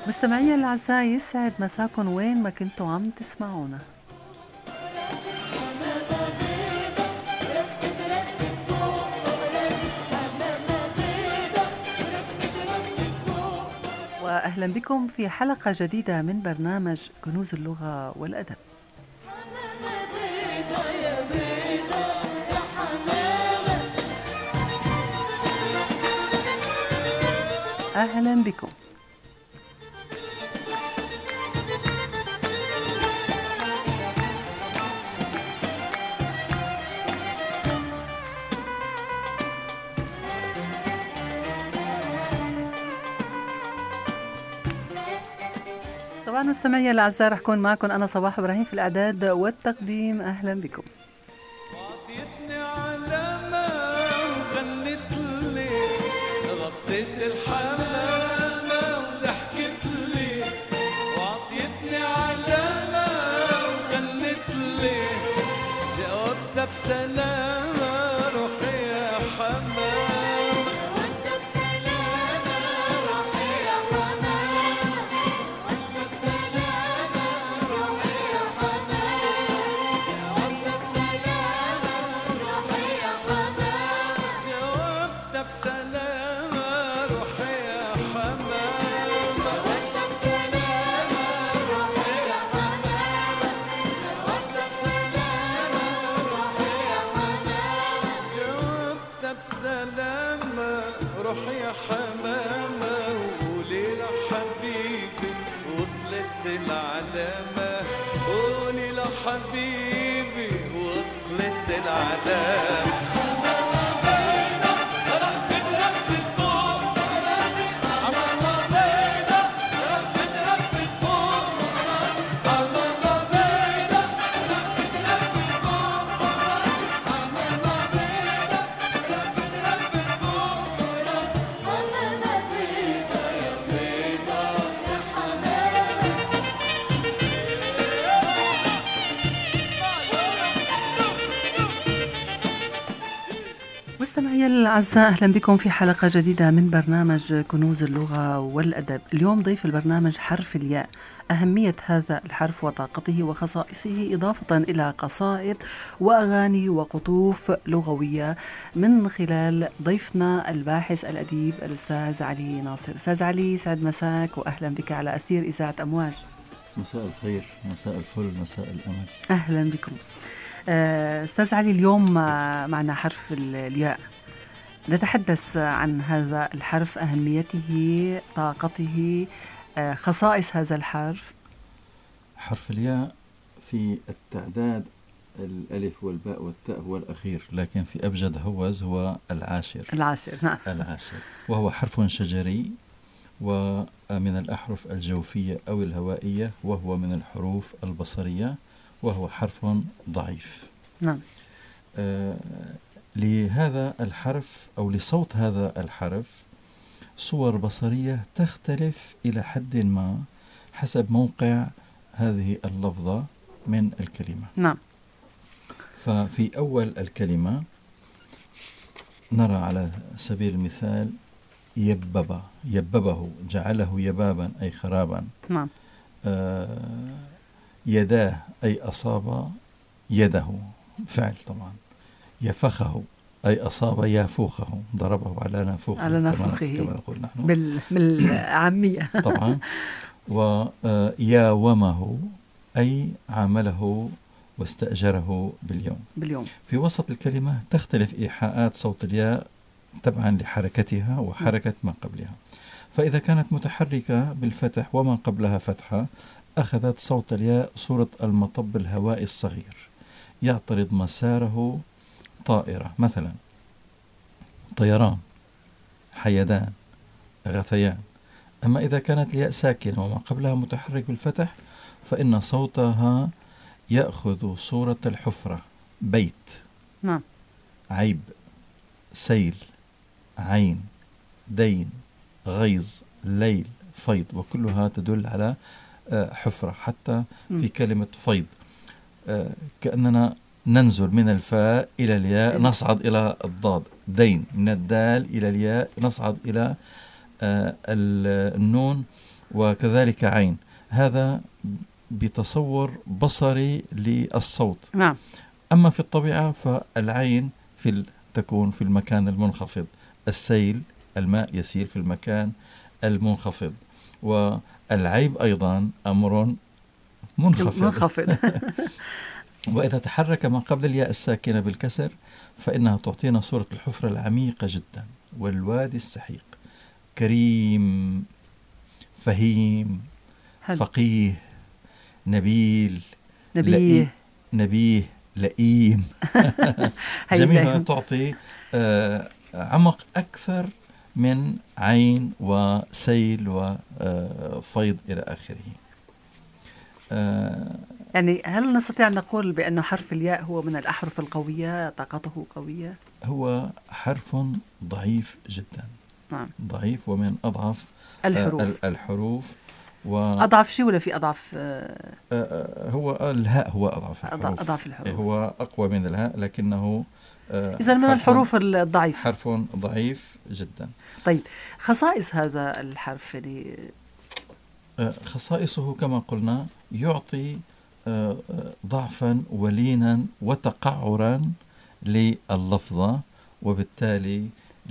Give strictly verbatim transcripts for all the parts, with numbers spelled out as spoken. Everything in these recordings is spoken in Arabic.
مستمعي الأعزاء، يسعد مساكن وين ما كنتوا عم تسمعونا. وأهلا بكم في حلقة جديدة من برنامج كنوز اللغة والأدب. أهلا بكم. طبعا مستمعي الأعزاء، رح كون معكم أنا صباح إبراهيم في الإعداد والتقديم. أهلا بكم. وعطيتني علامة وغنت لي، غطيت الحمامة وضحكت لي. وعطيتني علامة وغنت لي، جاوبتها بسلامة روحي يا حمامة. سلامة روحي يا حمامة، وقولي لحبيبي وصلت العلامة. قولي لحبيبي وصلت العلامة. مستمعي الأعزاء، أهلا بكم في حلقة جديدة من برنامج كنوز اللغة والأدب. اليوم ضيف البرنامج حرف الياء، أهمية هذا الحرف وطاقته وخصائصه، إضافة إلى قصائد وأغاني وقطوف لغوية، من خلال ضيفنا الباحث الأديب الأستاذ علي ناصر. أستاذ علي، سعد مساك وأهلا بك على أثير إذاعة أمواج. مساء الخير، مساء الفل، مساء الأمل. أهلا بكم. أستاذ علي، اليوم معنا حرف الياء، نتحدث عن هذا الحرف، أهميته، طاقته، خصائص هذا الحرف. حرف الياء في التعداد الألف والباء والتاء هو الأخير، لكن في أبجد هوز هو العاشر. العاشر نعم. العاشر، وهو حرف شجري ومن الأحرف الجوفية أو الهوائية، وهو من الحروف البصرية، وهو حرف ضعيف. نعم. آه لهذا الحرف أو لصوت هذا الحرف صور بصرية تختلف إلى حد ما حسب موقع هذه اللفظة من الكلمة. نعم. ففي أول الكلمة نرى على سبيل المثال يبب، يببه، جعله يبابا أي خرابا. نعم. آه يداه أي أصاب يده، فعل طبعا. يفخه أي أصاب يافوخه، ضربه على نافوخه، على نافوخه كما نقول نحن بال... بالعامية. طبعا. وياومه أي عامله واستأجره باليوم. باليوم. في وسط الكلمة تختلف إيحاءات صوت الياء تبعا لحركتها وحركة ما قبلها. فإذا كانت متحركة بالفتح وما قبلها فتحة، أخذت صوت الياء صورة المطب الهوائي الصغير يعترض مساره طائرة، مثلا طيران، حيدان، غثيان. أما إذا كانت الياء ساكنة وما قبلها متحرك بالفتح، فإن صوتها يأخذ صورة الحفرة، بيت. نعم. عيب، سيل، عين، دين، غيظ، ليل، فيض، وكلها تدل على حفرة. حتى في كلمة فيض كأننا ننزل من الفاء إلى الياء نصعد إلى الضاد. دين، من الدال إلى الياء نصعد إلى النون وكذلك عين. هذا بتصور بصري للصوت. نعم. أما في الطبيعة فالعين في ال... تكون في المكان المنخفض، السيل الماء يسير في المكان المنخفض، والعيب أيضا أمر منخفض, منخفض. وإذا تحرك ما قبل الياء الساكنة بالكسر فإنها تعطينا صورة الحفرة العميقة جدا والوادي السحيق. كريم، فهيم، هل. فقيه، نبيل، نبيه، نبيه، لئيم. جميلة، تعطي آه عمق أكثر من عين وسيل وفيض إلى آخره. آه يعني هل نستطيع أن نقول بأن حرف الياء هو من الأحرف القوية، طاقته قوية؟ هو حرف ضعيف جدا. نعم. ضعيف ومن أضعف الحروف. آه الحروف و... أضعف شيء ولا في أضعف؟ آه آه هو الهاء هو أضعف الحروف. أضعف الحروف. هو أقوى من الهاء لكنه آه إذا من الحروف الضعيف. حرف ضعيف جدا. طيب، خصائص هذا الحرف اللي آه خصائصه كما قلنا يعطي آه ضعفا ولينا وتقعرا لللفظة، وبالتالي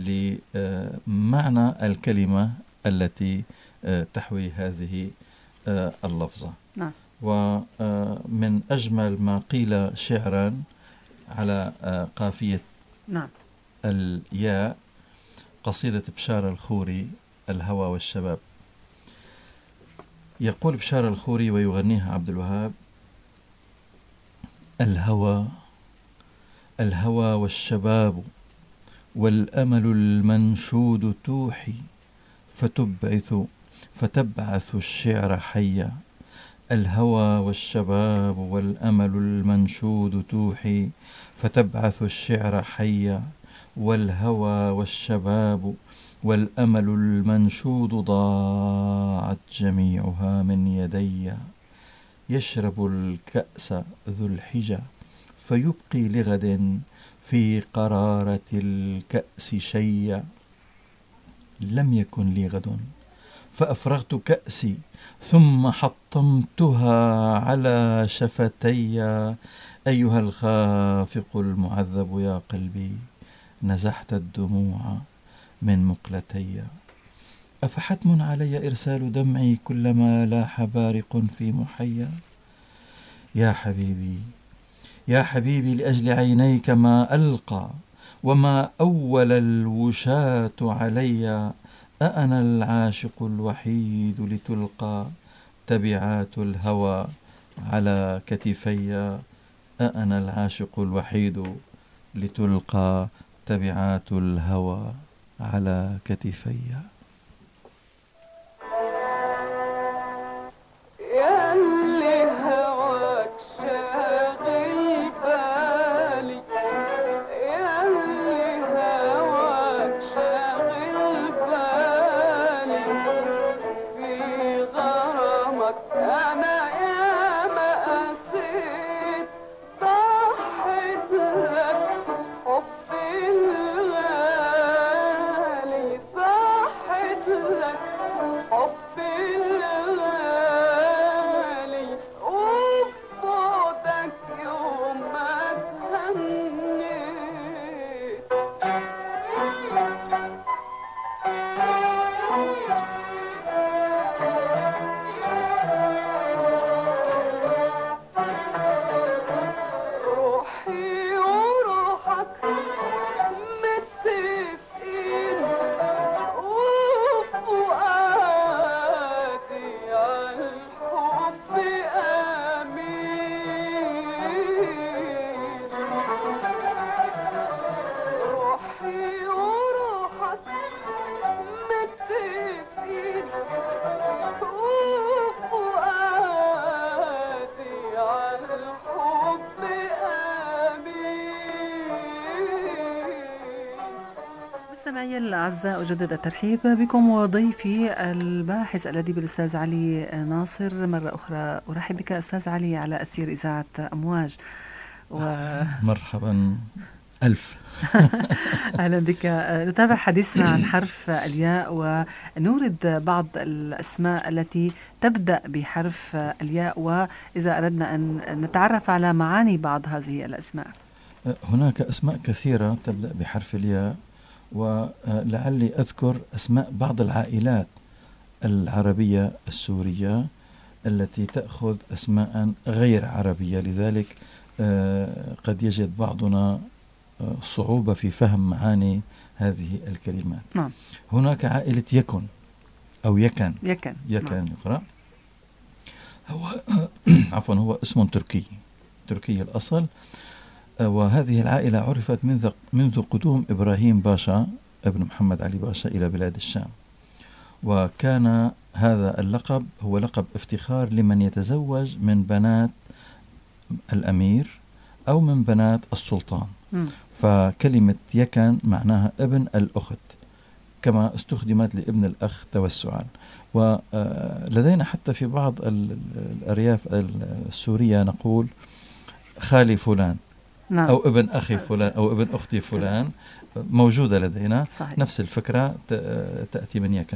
لمعنى الكلمة التي تحوي هذه اللفظة. نعم. ومن أجمل ما قيل شعرا على قافية نعم. الياء قصيدة بشار الخوري الهوى والشباب. يقول بشار الخوري ويغنيها عبد الوهاب: الهوى الهوى والشباب والأمل المنشود توحي فتبعث فتبعث الشعر حيا. الهوى والشباب والأمل المنشود توحي فتبعث الشعر حيا. والهوى والشباب والأمل المنشود ضاعت جميعها من يدي. يشرب الكأس ذو الحجى فيبقي لغد في قرارة الكأس شيا. لم يكن لي غد فأفرغت كأسي ثم حطمتها على شفتي. أيها الخافق المعذب يا قلبي نزحت الدموع من مقلتي. أفحتم علي إرسال دمعي كلما لاح بارق في محيا. يا حبيبي يا حبيبي لأجل عينيك ما ألقى وما أول الوشاة علي. أأنا العاشق الوحيد لتلقى تبعات الهوى على كتفي. أأنا العاشق الوحيد لتلقى تبعات الهوى على كتفي. مستمعي الأعزاء، أجدد الترحيب بكم وضيفي الباحث الأديب الأستاذ علي ناصر. مرة أخرى أرحب بك أستاذ علي على أثير إذاعة أمواج. و... مرحبا، ألف. أهلا بك. نتابع حديثنا عن حرف الياء ونورد بعض الأسماء التي تبدأ بحرف الياء، وإذا أردنا أن نتعرف على معاني بعض هذه الأسماء. هناك أسماء كثيرة تبدأ بحرف الياء، ولعلي أذكر أسماء بعض العائلات العربية السورية التي تأخذ أسماء غير عربية، لذلك قد يجد بعضنا صعوبة في فهم معاني هذه الكلمات. نعم. هناك عائلة يكن أو يكن يكن, يكن نعم. يقرأ. هو عفوا هو اسم تركي تركي الأصل، وهذه العائلة عرفت منذ منذ قدوم إبراهيم باشا ابن محمد علي باشا إلى بلاد الشام، وكان هذا اللقب هو لقب افتخار لمن يتزوج من بنات الأمير أو من بنات السلطان. م. فكلمة يكن معناها ابن الأخت، كما استخدمت لابن الأخ توسعا. ولدينا حتى في بعض الأرياف السورية نقول خالي فلان. نعم. أو ابن أخي فلان أو ابن أختي فلان، موجودة لدينا. صحيح. نفس الفكرة تأتي من يكن.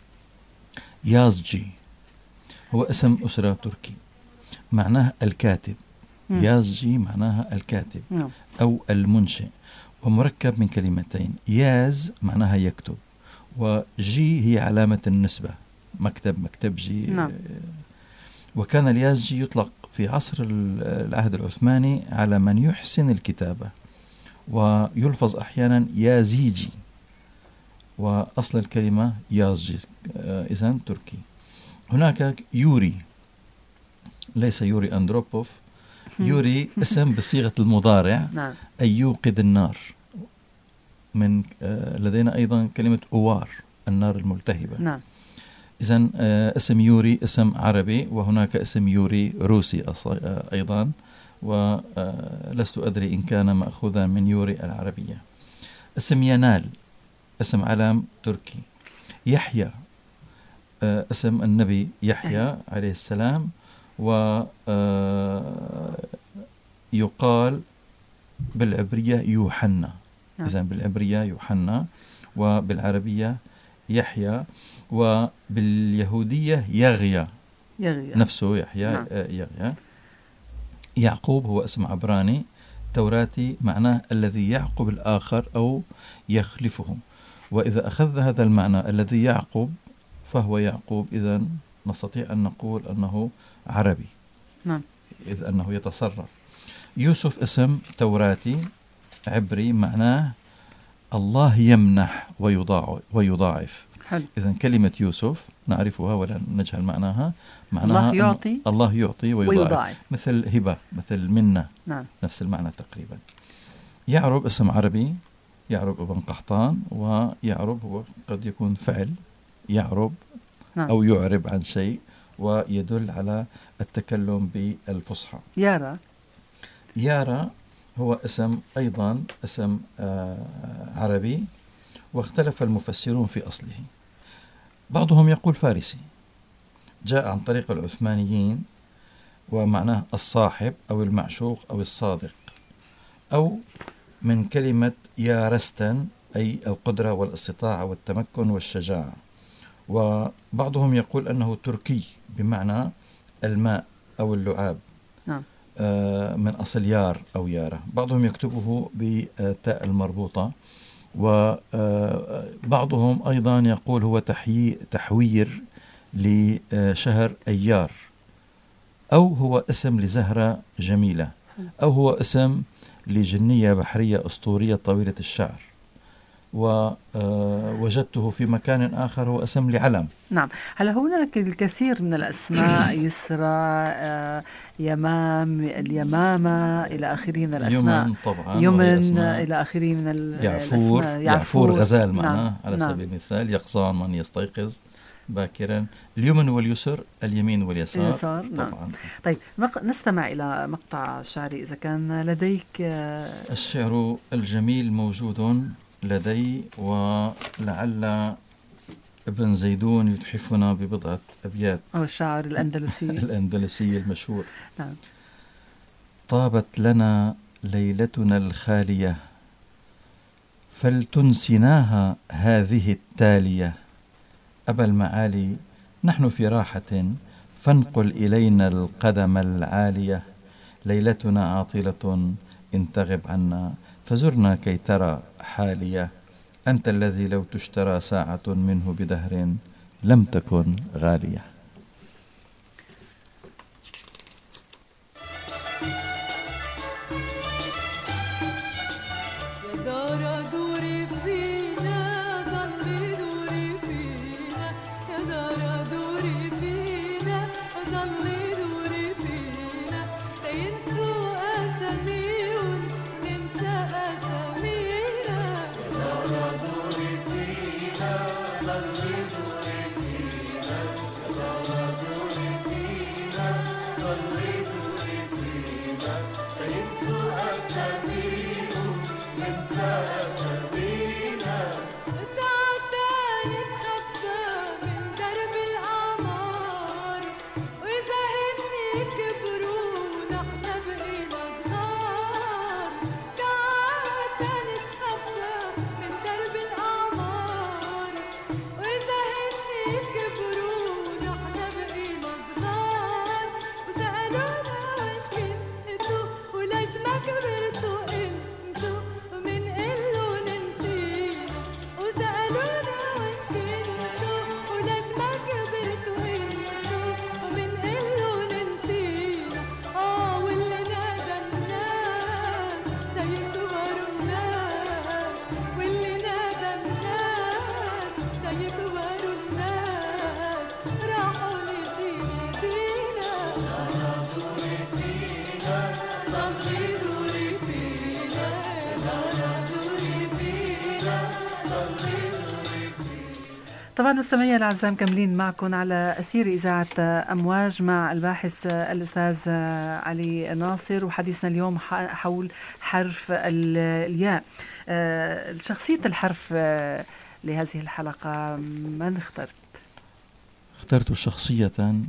يازجي هو اسم أسرة تركي، معناه الكاتب. م. يازجي معناها الكاتب. نعم. أو المنشئ، ومركب من كلمتين. ياز معناها يكتب، وجي هي علامة النسبة، مكتب مكتب جي. نعم. وكان اليازجي يطلق في عصر العهد العثماني على من يحسن الكتابة، ويلفظ أحيانا يازيجي، وأصل الكلمة يازجي. إذن تركي. هناك يوري، ليس يوري أندروبوف. يوري اسم بصيغة المضارع. نعم. أي يوقد النار. من لدينا أيضا كلمة أوار، النار الملتهبة. نعم. إذن اسم يوري اسم عربي، وهناك اسم يوري روسي أيضا، ولست أدري إن كان مأخوذا من يوري العربية. اسم ينال اسم علم تركي. يحيى اسم النبي يحيى عليه السلام، ويقال بالعبرية يوحنا. إذن بالعبرية يوحنا، وبالعربية يحيى، وباليهودية يغيا نفسه يحيى. نعم. يغيا. يعقوب هو اسم عبراني توراتي، معناه الذي يعقب الآخر أو يخلفه، وإذا أخذ هذا المعنى الذي يعقب فهو يعقوب، إذن نستطيع أن نقول أنه عربي. نعم. إذ أنه يتصرف. يوسف اسم توراتي عبري، معناه الله يمنح ويضاعف. إذن كلمة يوسف نعرفها ولا نجهل معناها، معناها الله يعطي الله يعطي ويضاعف, ويضاعف. مثل هبة، مثل منة. نعم. نفس المعنى تقريبا. يعرب اسم عربي، يعرب ابن قحطان، ويعرب هو قد يكون فعل يعرب. نعم. أو يعرب عن شيء، ويدل على التكلم بالفصحى. يارا يارا هو اسم أيضا اسم آه عربي، واختلف المفسرون في أصله. بعضهم يقول فارسي، جاء عن طريق العثمانيين، ومعناه الصاحب أو المعشوق أو الصادق، أو من كلمة يارستن أي القدرة والاستطاعة والتمكن والشجاعة. وبعضهم يقول أنه تركي بمعنى الماء أو اللعاب. نعم. آه من أصل يار أو يارة. بعضهم يكتبه بتاء المربوطة، وبعضهم أيضا يقول هو تحوير لشهر أيار، أو هو اسم لزهرة جميلة، أو هو اسم لجنية بحرية أسطورية طويلة الشعر. ووجدته في مكان آخر هو اسم لعلم. نعم. هل هناك الكثير من الأسماء، يسرى، يمام، اليمامة إلى آخره من الأسماء، يمن طبعا، يمن إلى آخره من يعفور. الأسماء. يعفور غزال معناه. نعم. على نعم. سبيل المثال يقظان من يستيقظ باكرا. اليمن واليسر، اليمين واليسار. اليسار. طبعا. نعم. طيب نستمع إلى مقطع شعري إذا كان لديك. الشعر الجميل موجود لدي، ولعل ابن زيدون يتحفنا ببضعة أبيات. أو الشاعر الأندلسي الأندلسي المشهور. نعم. طابت لنا ليلتنا الخالية فلتنسناها هذه التالية أبا المعالي، نحن في راحة فانقل إلينا القدم العالية، ليلتنا عاطلة إن تغب عنا فزرنا كي ترى حالية، أنت الذي لو تشترى ساعة منه بدهر لم تكن غالية. طبعا مستمعينا الاعزاء مكملين معكم على اثير اذاعه امواج مع الباحث الاستاذ علي ناصر، وحديثنا اليوم حول حرف الياء. شخصيه الحرف لهذه الحلقه من اخترت؟ اخترت شخصيه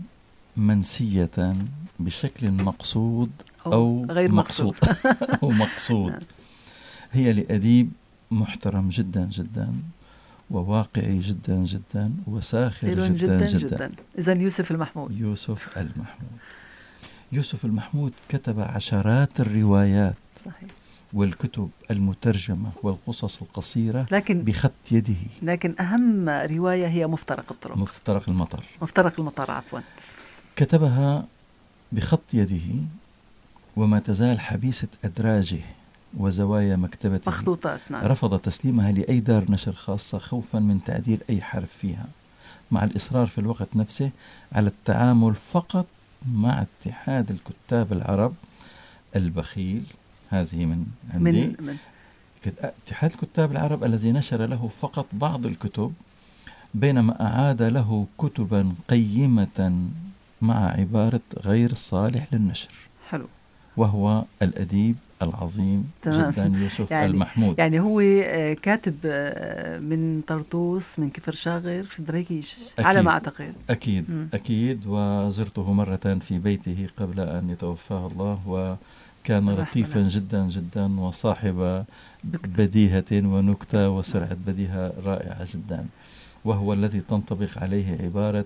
منسيه بشكل مقصود او, أو غير مقصود او مقصود. هي لأديب محترم جدا جدا وواقعي جدا جدا وساخر جدا جدا, جدا, جدا. إذا يوسف المحمود. يوسف المحمود يوسف المحمود كتب عشرات الروايات صحيح والكتب المترجمة والقصص القصيرة لكن بخط يده. لكن أهم رواية هي مفترق الطرق مفترق المطر مفترق المطر عفوا كتبها بخط يده وما تزال حبيسة أدراجه وزوايا مكتبته مخطوطات. نعم. رفض تسليمها لأي دار نشر خاصة خوفا من تعديل أي حرف فيها، مع الإصرار في الوقت نفسه على التعامل فقط مع اتحاد الكتاب العرب البخيل. هذه من عندي من, من اتحاد الكتاب العرب الذي نشر له فقط بعض الكتب، بينما أعاد له كتبا قيمة مع عبارة غير صالح للنشر. حلو. وهو الأديب العظيم تمام. جدا يوسف يعني المحمود. يعني هو كاتب من طرطوس من كفر شاغر في دريكيش على ما أعتقد. أكيد م. أكيد وزرته مرة في بيته قبل أن يتوفاه الله، وكان لطيفا جدا جدا وصاحب بديهة ونكتة وسرعة بديهة رائعة جدا، وهو الذي تنطبق عليه عبارة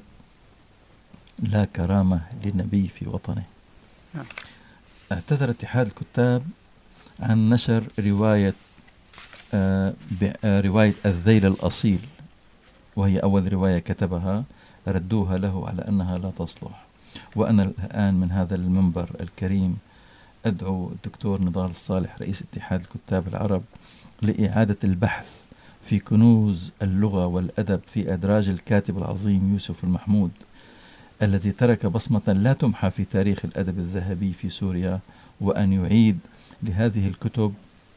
لا كرامة للنبي في وطنه. نعم. اعتذر اتحاد الكتاب عن نشر رواية آه رواية الذيل الأصيل، وهي أول رواية كتبها، ردوها له على أنها لا تصلح. وأنا الآن من هذا المنبر الكريم أدعو الدكتور نضال الصالح رئيس اتحاد الكتاب العرب لإعادة البحث في كنوز اللغة والأدب في أدراج الكاتب العظيم يوسف المحمود الذي ترك بصمة لا تمحى في تاريخ الأدب الذهبي في سوريا، وأن يعيد لهذه الكتب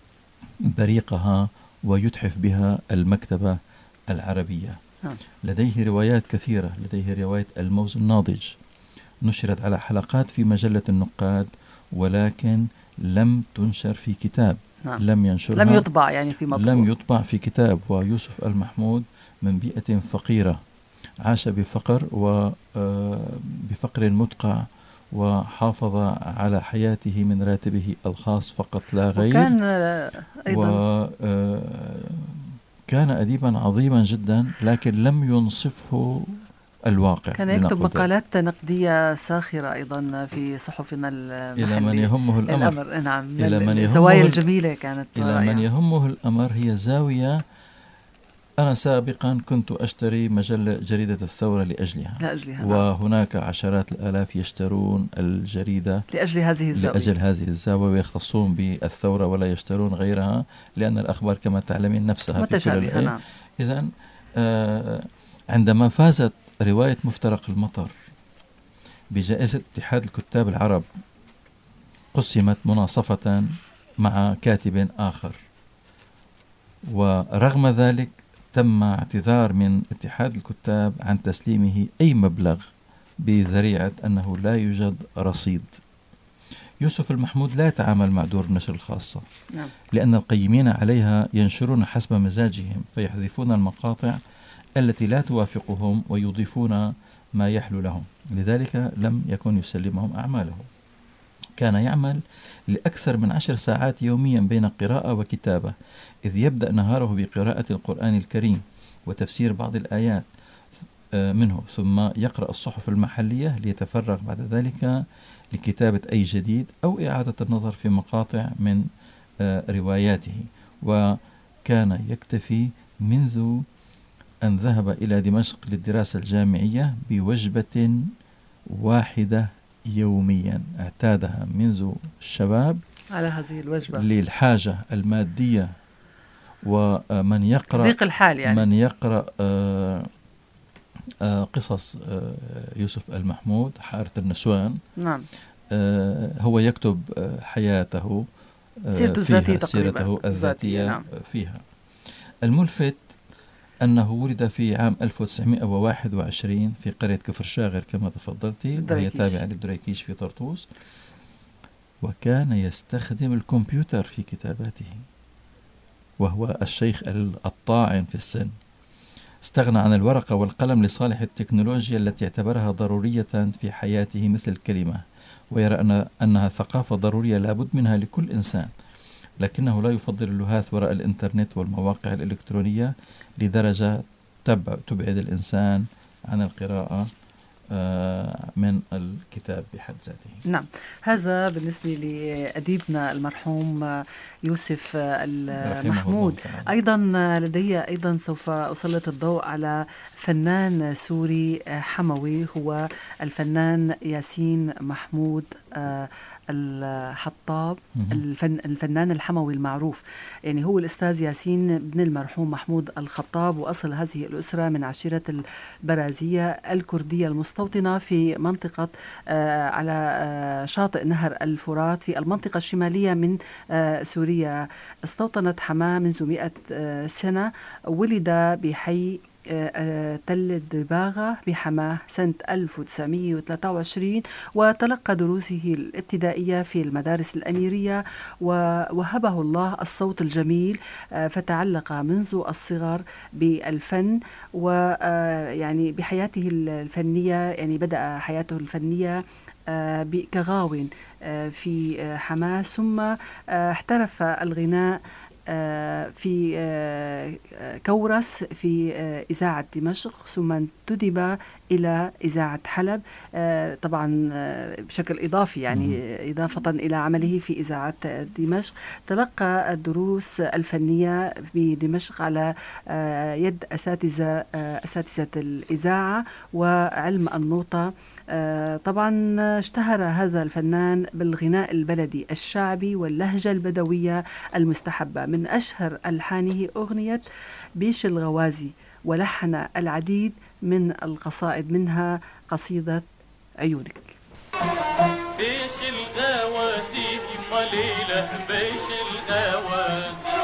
بريقها ويتحف بها المكتبة العربية. لديه روايات كثيرة، لديه رواية الموز الناضج نشرت على حلقات في مجلة النقاد، ولكن لم تنشر في كتاب. نعم. لم ينشرها، لم يطبع يعني في مطبوع. لم يطبع في كتاب. ويوسف المحمود من بيئة فقيرة، عاش بفقر وبفقر مدقع وحافظ على حياته من راتبه الخاص فقط لا غير. وكان أيضا وكان أديبا عظيما جدا، لكن لم ينصفه الواقع. كان يكتب مقالات نقدية ساخرة أيضا في صحفنا المحلية. إلى من يهمه الأمر, الأمر. نعم. إلى من الزوايا الجميلة كانت إلى من يهمه الأمر. هي زاوية أنا سابقا كنت أشتري مجلة جريدة الثورة لأجلها, لأجلها وهناك عشرات الآلاف يشترون الجريدة لأجل هذه الزاوية لأجل هذه الزاوية ويختصون بالثورة ولا يشترون غيرها، لأن الأخبار كما تعلمين نفسها متشابهة. نعم. إذن آه عندما فازت رواية مفترق المطر بجائزة اتحاد الكتاب العرب، قسمت مناصفة مع كاتب آخر، ورغم ذلك تم اعتذار من اتحاد الكتاب عن تسليمه أي مبلغ بذريعة أنه لا يوجد رصيد. يوسف المحمود لا يتعامل مع دور النشر الخاصة، نعم. لأن القيمين عليها ينشرون حسب مزاجهم، فيحذفون المقاطع التي لا توافقهم ويضيفون ما يحلو لهم، لذلك لم يكن يسلمهم أعماله. كان يعمل لأكثر من عشر ساعات يوميا بين قراءة وكتابة، إذ يبدأ نهاره بقراءة القرآن الكريم وتفسير بعض الآيات منه، ثم يقرأ الصحف المحلية ليتفرغ بعد ذلك لكتابة أي جديد أو إعادة النظر في مقاطع من رواياته. وكان يكتفي منذ أن ذهب إلى دمشق للدراسة الجامعية بوجبة واحدة يوميا، اعتادها منذ الشباب على هذه الوجبة للحاجة المادية. ومن يقرأ ضيق الحال يعني. من يقرأ آآ آآ قصص آآ يوسف المحمود حارة النسوان، نعم. هو يكتب حياته سيرته الذاتية سيرته الذاتية نعم. فيها. الملفت أنه ولد في عام ألف وتسعمائة وواحد وعشرين في قرية كفر شاغر كما تفضلتي، وهي تابعة للدريكيش في طرطوس، وكان يستخدم الكمبيوتر في كتاباته، وهو الشيخ الطاعن في السن. استغنى عن الورقة والقلم لصالح التكنولوجيا التي اعتبرها ضرورية في حياته مثل الكلمة، ويرى أن أنها ثقافة ضرورية لابد منها لكل إنسان، لكنه لا يفضل اللهاث وراء الإنترنت والمواقع الإلكترونية لدرجة تبعد الإنسان عن القراءة من الكتاب بحد ذاته. نعم، هذا بالنسبة لأديبنا المرحوم يوسف المحمود. أيضا لدي أيضا سوف أسلط الضوء على فنان سوري حموي، هو الفنان ياسين محمود الحطاب، الفن الفنان الحموي المعروف. يعني هو الأستاذ ياسين بن المرحوم محمود الخطاب، وأصل هذه الأسرة من عشيرة البرازية الكردية المستوطنة في منطقة آه على آه شاطئ نهر الفرات في المنطقة الشمالية من آه سوريا. استوطنت حماه منذ مئة آه سنة. ولد بحي تل الدباغة بحماه سنة ألف وتسعمائة وثلاثة وعشرين، وتلقى دروسه الابتدائية في المدارس الأميرية، ووهبه الله الصوت الجميل، فتعلق منذ الصغر بالفن. ويعني بحياته الفنية، يعني بدأ حياته الفنية كغاو في حماه، ثم احترف الغناء في كورس في إذاعة دمشق، ثم انتدب إلى إذاعة حلب، طبعا بشكل إضافي، يعني إضافة إلى عمله في إذاعة دمشق. تلقى الدروس الفنية بدمشق على يد أساتذة أساتذة الإذاعة وعلم النوطة. طبعا اشتهر هذا الفنان بالغناء البلدي الشعبي واللهجة البدوية المستحبة. من أشهر ألحانه أغنية بيش الغوازي، ولحن العديد من القصائد، منها قصيدة عيونك. بيش الغوازي مليلة، بيش الغوازي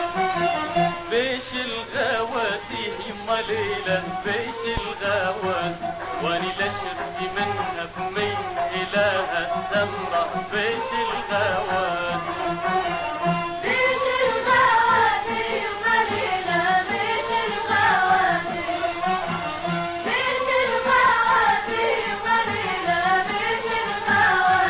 بيش الغوازي مليلة، بيش الغوازي واني لشرت منها بميل إلها السمرة، بيش الغوازي بيش الغوازي مليلة، بيش الغوازي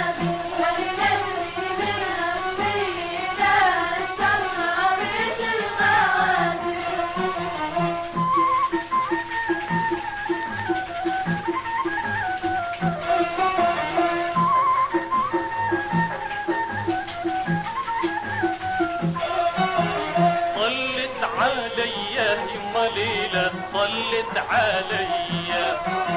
طلت عليا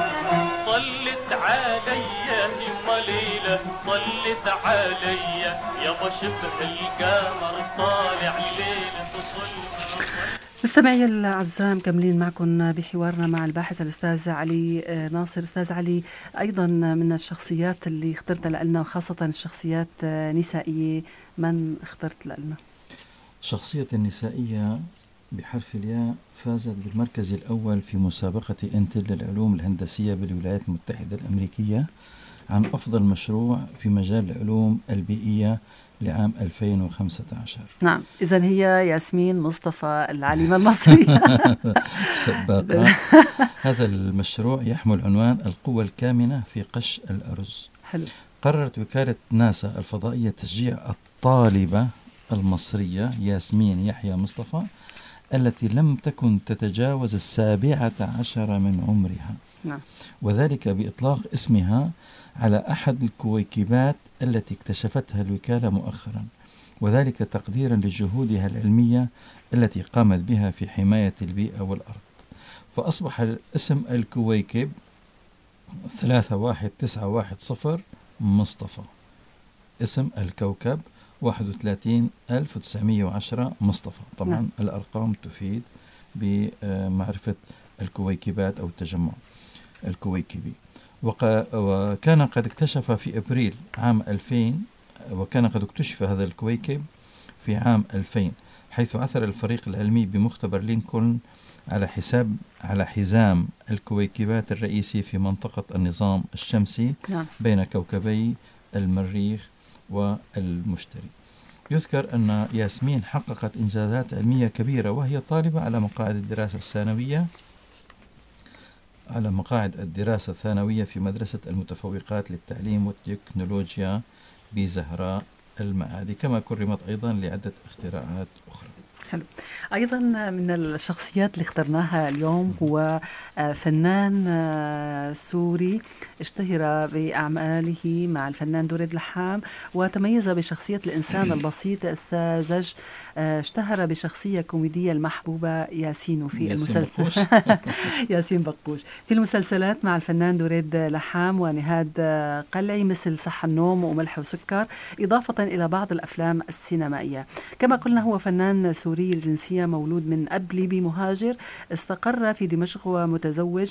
طلت عليا يما ليلة طلت عليا يابا شبه القمر طالع ليلة طل. مستمعي الأعزاء مكملين معكم بحوارنا مع الباحث الأستاذ علي ناصر. أستاذ علي، أيضا من الشخصيات اللي اخترتها لنا وخاصة الشخصيات نسائية، من اخترت لنا؟ شخصية النسائية بحرف الياء فازت بالمركز الأول في مسابقة انتل للعلوم الهندسية بالولايات المتحدة الأمريكية عن أفضل مشروع في مجال العلوم البيئية لعام ألفين وخمسة عشر. نعم، إذن هي ياسمين مصطفى العالمة المصرية سباقة. هذا المشروع يحمل عنوان القوة الكامنة في قش الأرز. حلو. قررت وكالة ناسا الفضائية تشجيع الطالبة المصرية ياسمين يحيى مصطفى التي لم تكن تتجاوز السابعة عشر من عمرها. نعم. وذلك بإطلاق اسمها على أحد الكويكبات التي اكتشفتها الوكالة مؤخرا، وذلك تقديرا لجهودها العلمية التي قامت بها في حماية البيئة والأرض. فأصبح اسم الكويكب ثلاثة واحد تسعة واحد صفر مصطفى، اسم الكوكب واحد وثلاثين ألف وتسعمائة وعشرة مصطفى. طبعا نعم. الأرقام تفيد بمعرفة الكويكبات أو التجمع الكويكبي. وكان قد اكتشف في أبريل عام ألفين وكان قد اكتشف هذا الكويكب في عام ألفين، حيث عثر الفريق العلمي بمختبر لينكولن على حساب على حزام الكويكبات الرئيسي في منطقة النظام الشمسي نعم. بين كوكبي المريخ والمشتري. يذكر أن ياسمين حققت إنجازات علمية كبيرة وهي طالبة على مقاعد الدراسة الثانوية على مقاعد الدراسة الثانوية في مدرسة المتفوقات للتعليم والتكنولوجيا بزهراء المعادي، كما كرمت أيضا لعدة اختراعات أخرى. حلو. أيضا من الشخصيات اللي اخترناها اليوم هو فنان سوري اشتهر بأعماله مع الفنان دوريد لحام، وتميز بشخصية الإنسان البسيط الساذج. اشتهر بشخصية كوميدية المحبوبة ياسين في المسلسل ياسين بقوش في المسلسلات مع الفنان دوريد لحام ونهاد قلعي مثل صح النوم وملح وسكر، إضافة إلى بعض الأفلام السينمائية. كما قلنا هو فنان سوري الجنسية، مولود من أب ليبي مهاجر، استقر في دمشق ومتزوج.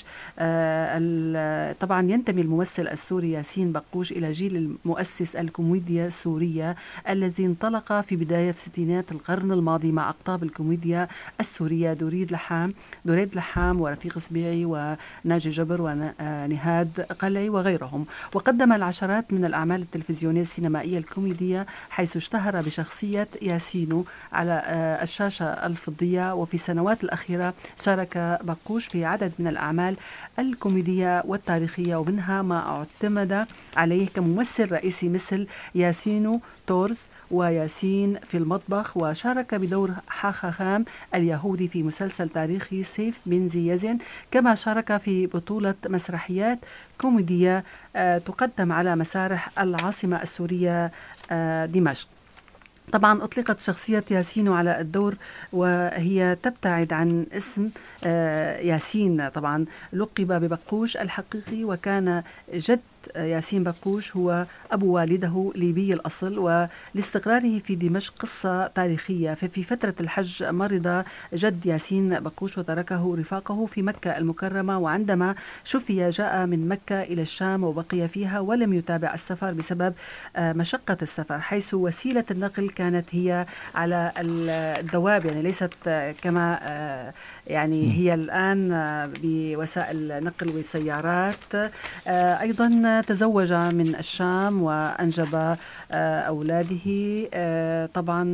آه طبعا ينتمي الممثل السوري ياسين بقوش إلى جيل المؤسس الكوميديا السورية الذي انطلق في بداية ستينات القرن الماضي مع أقطاب الكوميديا السورية دوريد لحام دوريد لحام ورفيق سبيعي وناجي جبر ونهاد قلعي وغيرهم. وقدم العشرات من الأعمال التلفزيونية السينمائية الكوميدية، حيث اشتهر بشخصية ياسينو على آه الشاشة الفضية. وفي السنوات الأخيرة شارك بقوش في عدد من الأعمال الكوميدية والتاريخية، ومنها ما اعتمد عليه كممثل رئيسي مثل ياسينو تورز وياسين في المطبخ. وشارك بدور حاخام اليهودي في مسلسل تاريخي سيف بن ذي يزن. كما شارك في بطولة مسرحيات كوميدية آه تقدم على مسارح العاصمة السورية آه دمشق. طبعا أطلقت شخصية ياسين على الدور وهي تبتعد عن اسم ياسين. طبعا لقب ببقوش الحقيقي، وكان جد ياسين بقوش هو أبو والده ليبي الأصل، ولاستقراره في دمشق قصة تاريخية. ففي فترة الحج مرض جد ياسين بقوش وتركه رفاقه في مكة المكرمة، وعندما شفي جاء من مكة إلى الشام وبقي فيها ولم يتابع السفر بسبب مشقة السفر، حيث وسيلة النقل كانت هي على الدواب، يعني ليست كما يعني هي الآن بوسائل نقل وسيارات. أيضا تزوج من الشام وأنجب أولاده. طبعا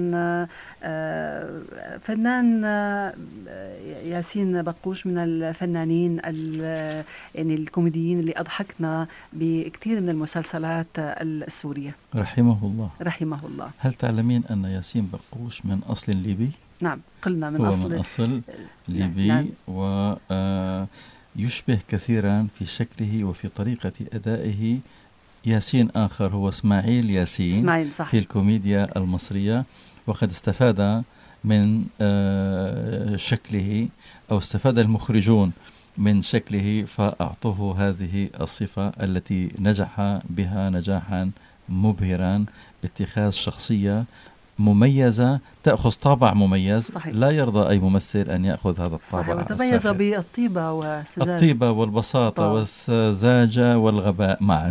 فنان ياسين بقوش من الفنانين يعني الكوميديين اللي أضحكنا بكثير من المسلسلات السورية رحمه الله رحمه الله. هل تعلمين أن ياسين بقوش من أصل ليبي؟ نعم، قلنا من هو أصل من أصل ليبي. نعم. و يشبه كثيرا في شكله وفي طريقة أدائه ياسين آخر هو إسماعيل ياسين إسماعيل صح. في الكوميديا المصرية، وقد استفاد من شكله أو استفاد المخرجون من شكله، فأعطوه هذه الصفة التي نجح بها نجاحا مبهرا، اتخاذ شخصية مميزة تأخذ طابع مميز. صحيح. لا يرضى أي ممثل أن يأخذ هذا الطابع. صحيح. وتميز الساخر. بالطيبة والسذاجة، الطيبة والبساطة طبعا. والسذاجة والغباء معا.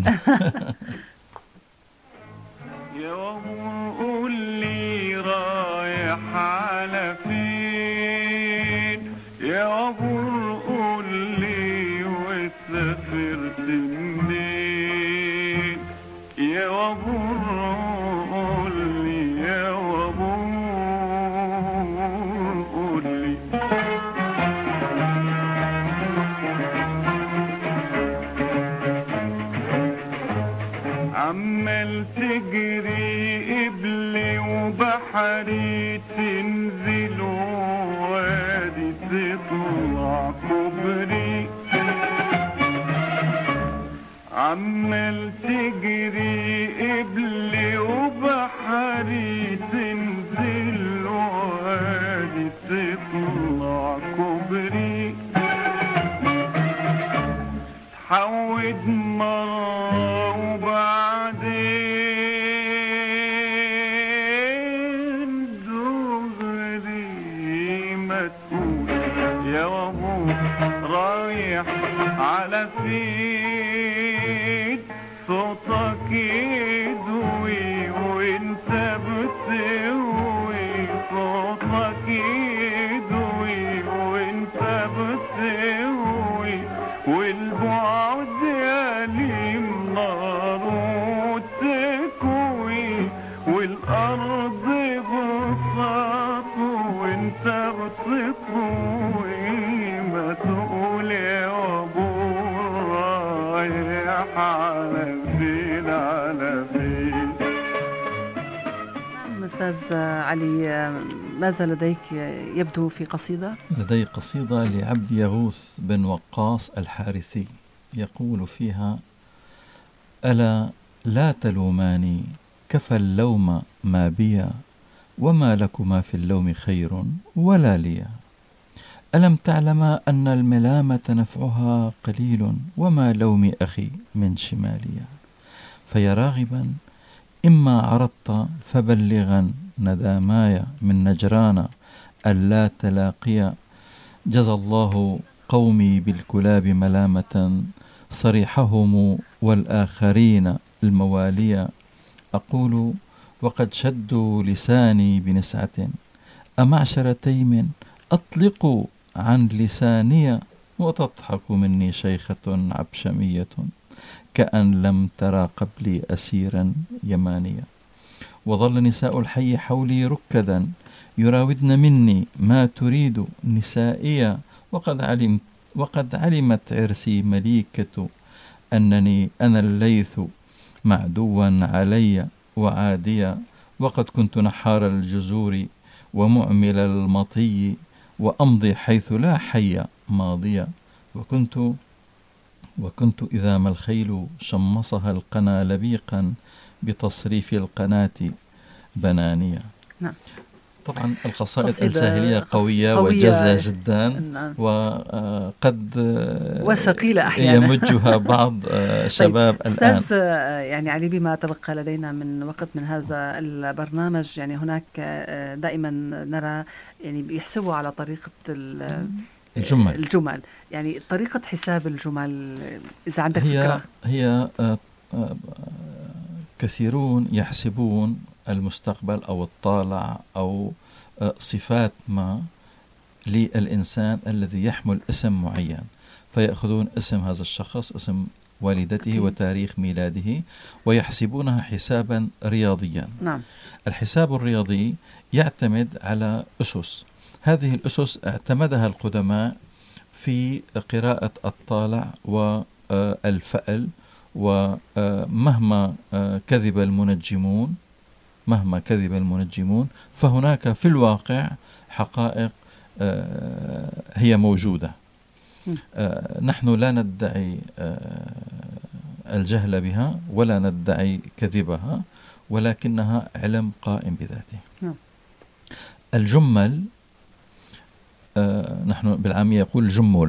يا وابور قول لي رايح على فين، يا وابور قول لي وسافرت منين، يا وابور قول لي، يا وابور قول لي. عمال تجري قبلي وبحري، تنزل وادي تطلع كوبري، عمال تجري قبلي وبحري، تنزل وادي تطلع كوبري، حود مرة وبعدين دغري ما تقول يا وابور رايح على فين، صوتك يدوي وانت بتسوي، صوتك يدوي وانت بتسوي، والبعد يليم نار وتكوي، والأرض بساط وانت بتطوي، ما تقول يا وابور رايح على فين على فين. أستاذ علي، ماذا لديك يبدو في قصيدة؟ لدي قصيدة لعبد يغوث بن وقاص الحارثي، يقول فيها: ألا لا تلوماني كفى اللوم ما بيا، وما لكما في اللوم خير ولا ليا، ألم تعلما أن الملامة نفعها قليل، وما لوم أخي من شماليا، فيا راغبا إما عرضت فبلغا ندامايا من نجران ألا تلاقيا، جزى الله قومي بالكلاب ملامة، صريحهم والآخرين المواليا، أقول وقد شدوا لساني بنسعة، أمعشر تيم أطلقوا عن لساني، وتضحك مني شيخة عبشمية، كأن لم ترى قبلي أسيرا يمانيا، وظل نساء الحي حولي ركدا، يراودن مني ما تريد نسائيا، وقد علمت وقد علمت عرسي مليكة أنني أنا الليث معدوا علي وعاديا، وقد كنت نحار الجزور ومعمل المطي، وأمضي حيث لا حي ماضيا، وكنت وكنت إذا ما الخيل شمصها القنا لبيقا، بتصريف القناة بنانية. نعم. طبعا القصائد قصيدة الجاهلية قوية, قوية وجزلة جدا. نعم. وقد وثقيلة أحيانا يمجها بعض شباب طيب الآن. أستاذ يعني علي، بما تبقى لدينا من وقت من هذا البرنامج، يعني هناك دائما نرى يعني بيحسبوا على طريقة الجمل. الجمل يعني طريقة حساب الجمل، إذا عندك هي فكرة. هي كثيرون يحسبون المستقبل أو الطالع أو صفات ما للإنسان الذي يحمل اسم معين، فيأخذون اسم هذا الشخص، اسم والدته أكيد. وتاريخ ميلاده، ويحسبونها حسابا رياضيا. نعم. الحساب الرياضي يعتمد على أسس، هذه الأسس اعتمدها القدماء في قراءة الطالع والفأل، ومهما كذب المنجمون مهما كذب المنجمون فهناك في الواقع حقائق هي موجودة. نحن لا ندعي الجهل بها ولا ندعي كذبها، ولكنها علم قائم بذاته. الجمل نحن بالعامية يقول جمل،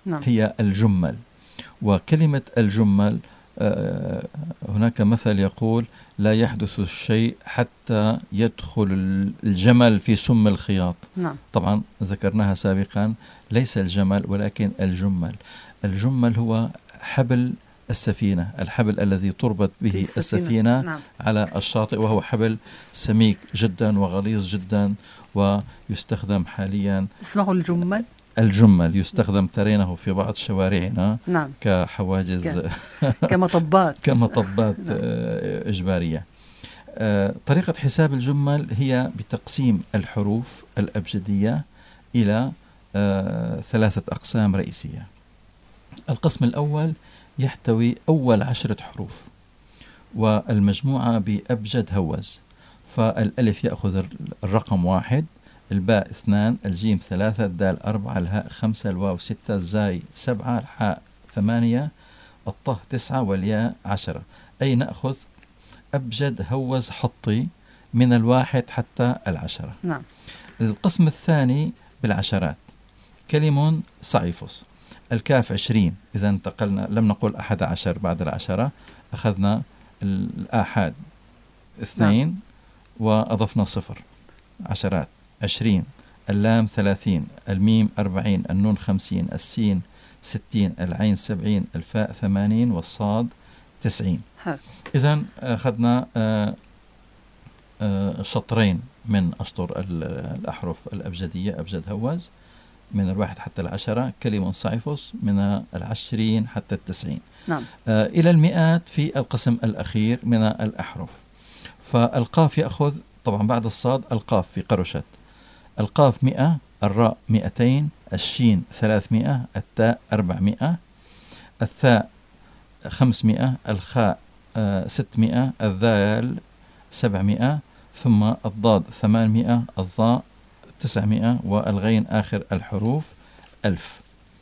نعم. هي الجمل. وكلمة الجمل هناك مثل يقول لا يحدث الشيء حتى يدخل الجمل في سم الخياط. نعم. طبعا ذكرناها سابقا، ليس الجمل ولكن الجمل. الجمل هو حبل السفينة، الحبل الذي تربط به السفينة, السفينة نعم. على الشاطئ، وهو حبل سميك جدا وغليظ جدا، ويستخدم حاليا. اسمه الجمل. الجمل يستخدم، ترينه في بعض شوارعنا نعم. كحواجز ك... كمطبات كمطبات إجبارية. طريقة حساب الجمل هي بتقسيم الحروف الأبجدية إلى ثلاثة أقسام رئيسية. القسم الأول يحتوي أول عشرة حروف، والمجموعة بأبجد هوز. فالألف يأخذ الرقم واحد، الباء اثنان، الجيم ثلاثة، الدال أربعة، الهاء خمسة، الواو ستة، الزاي سبعة، الحاء ثمانية، الطه تسعة، والياء عشرة. أي نأخذ أبجد هوز حطي من الواحد حتى العشرة. نعم. القسم الثاني بالعشرات، كلم صعيفص. الكاف عشرين، إذا انتقلنا لم نقول أحد عشر بعد العشرة، أخذنا الآحاد اثنين. نعم. وأضفنا صفر، عشرات عشرين. اللام ثلاثين، الميم أربعين، النون خمسين، السين ستين، العين سبعين، الفاء ثمانين، والصاد تسعين. إذن أخذنا شطرين من أسطر الأحرف الأبجدية، أبجد هوز من الواحد حتى العشرة، كلم صعيفص من العشرين حتى التسعين. نعم. إلى المئات في القسم الأخير من الأحرف. فالقاف يأخذ طبعا بعد الصاد القاف في قرشت. القاف مئة، الراء مئتين، الشين ثلاثمائة، التاء أربعمائة، الثاء خمسمائة، الخاء ستمائة، الذال سبعمائة، ثم الضاد ثمانمائة، الظاء تسعمائة، والغين آخر الحروف ألف.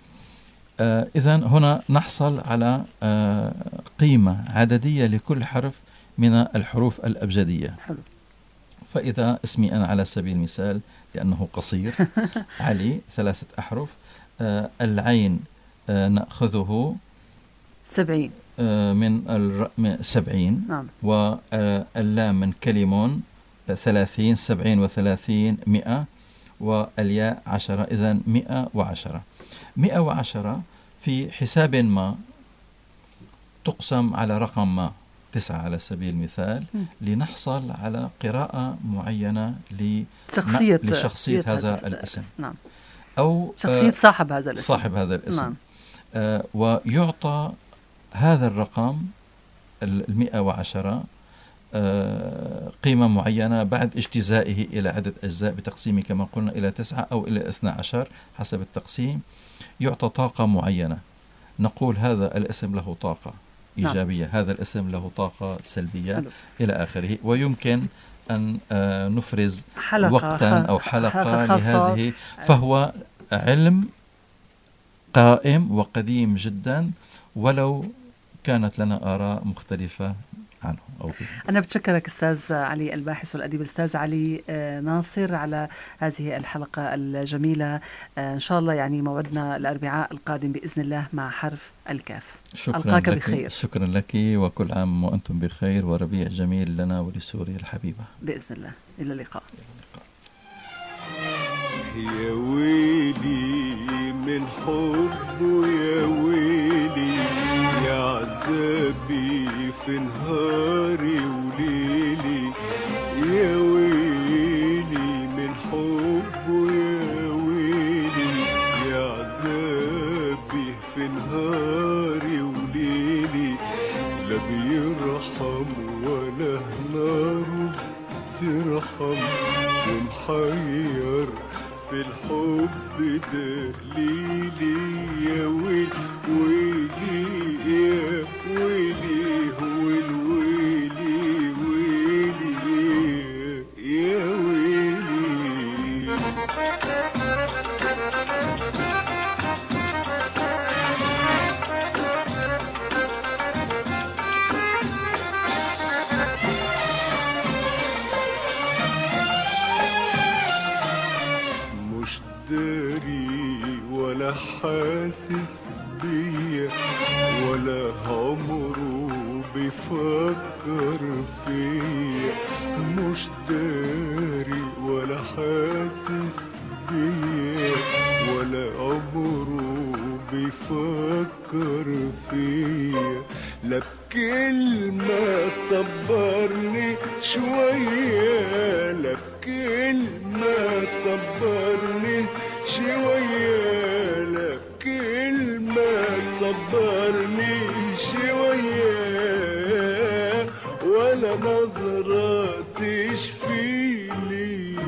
آه إذن هنا نحصل على آه قيمة عددية لكل حرف من الحروف الأبجدية. حلو. فإذا اسمي أنا على سبيل المثال لأنه قصير علي ثلاثة أحرف. آه العين آه نأخذه سبعين آه من الر... سبعين. نعم. واللام من كلمون ثلاثين، سبعين وثلاثين مئة، والياء عشرة. إذن مئة وعشرة. مئة وعشرة في حساب ما تقسم على رقم ما، تسعة على سبيل المثال، م. لنحصل على قراءة معينة لشخصية, ن... لشخصية هذا, هذا الاسم. نعم. أو شخصية آه صاحب هذا الاسم. صاحب هذا الاسم. نعم. آه ويعطى هذا الرقم المئة وعشرة آه قيمة معينة بعد اجتزائه إلى عدد أجزاء بتقسيمه كما قلنا إلى تسعة أو إلى اثنى عشر حسب التقسيم. يعطى طاقة معينة، نقول هذا الاسم له طاقة إيجابية. نعم. هذا الاسم له طاقة سلبية. حلو. إلى آخره. ويمكن أن آه نفرز حلقة وقتا أو حلقة لهذه. فهو علم قائم وقديم جدا، ولو كانت لنا آراء مختلفة عنه أو به. أنا بتشكرك أستاذ علي الباحث والأديب الأستاذ علي ناصر على هذه الحلقة الجميلة. إن شاء الله يعني موعدنا الأربعاء القادم بإذن الله مع حرف الكاف. شكرا ألقاك لك بخير. شكرا لك، وكل عام وأنتم بخير، وربيع جميل لنا ولسوريا الحبيبة بإذن الله. إلى اللقاء. يا ويلي من حبه، يا ويلي يا عذابي في نهاري وليلي، يا ويلي من حبه، يا ويلي يا عذابي في نهاري وليلي، لا بيرحم ولا نار ترحم، ومحير في الحب دليلي، يا ويلي ويلي يا ويلي هو الويلي ويلي يا ويلي. مش داري ولا حاسس بيا ولا عمره بيفكر فيا، مش داري ولا حاسس بيا ولا عمره بيفكر فيا، لا بكلمة تصبرني شوية، لا بكلمة تصبرني شوية، لا بكلمة تصبرني شوية، ولا نظرة تشفيلي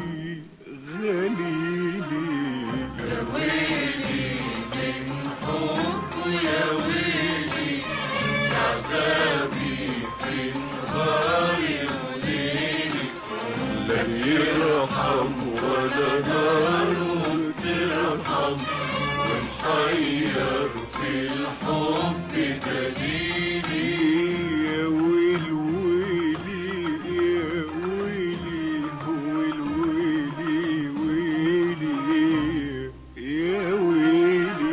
غليلي. يا ويلي من حبه، يا ويلي عذابي في نهاري وليلي، لا يرحم ولا ناره ترحم، ومحير في الحب دليلي. يا ويل ويلي يا ويلي ويل ويلي ويلي يا ويلي.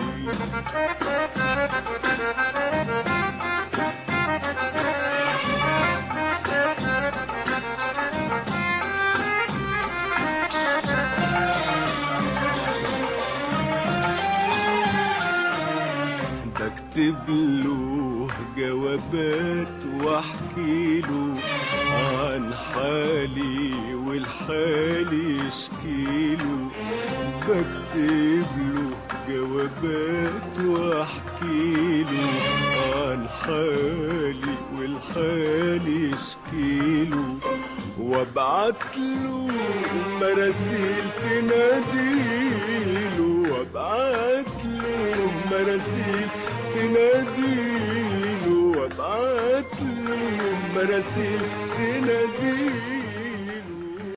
بكتب له جوابات واحكي له عن حالي والحالي يشكيله، بكتب له جوابات واحكي له عن حالي والحالي يشكيله، وابعت له مراسيل تناديله، وابعت له مراسيل تناديله، وابعت له مراسيل تناديله.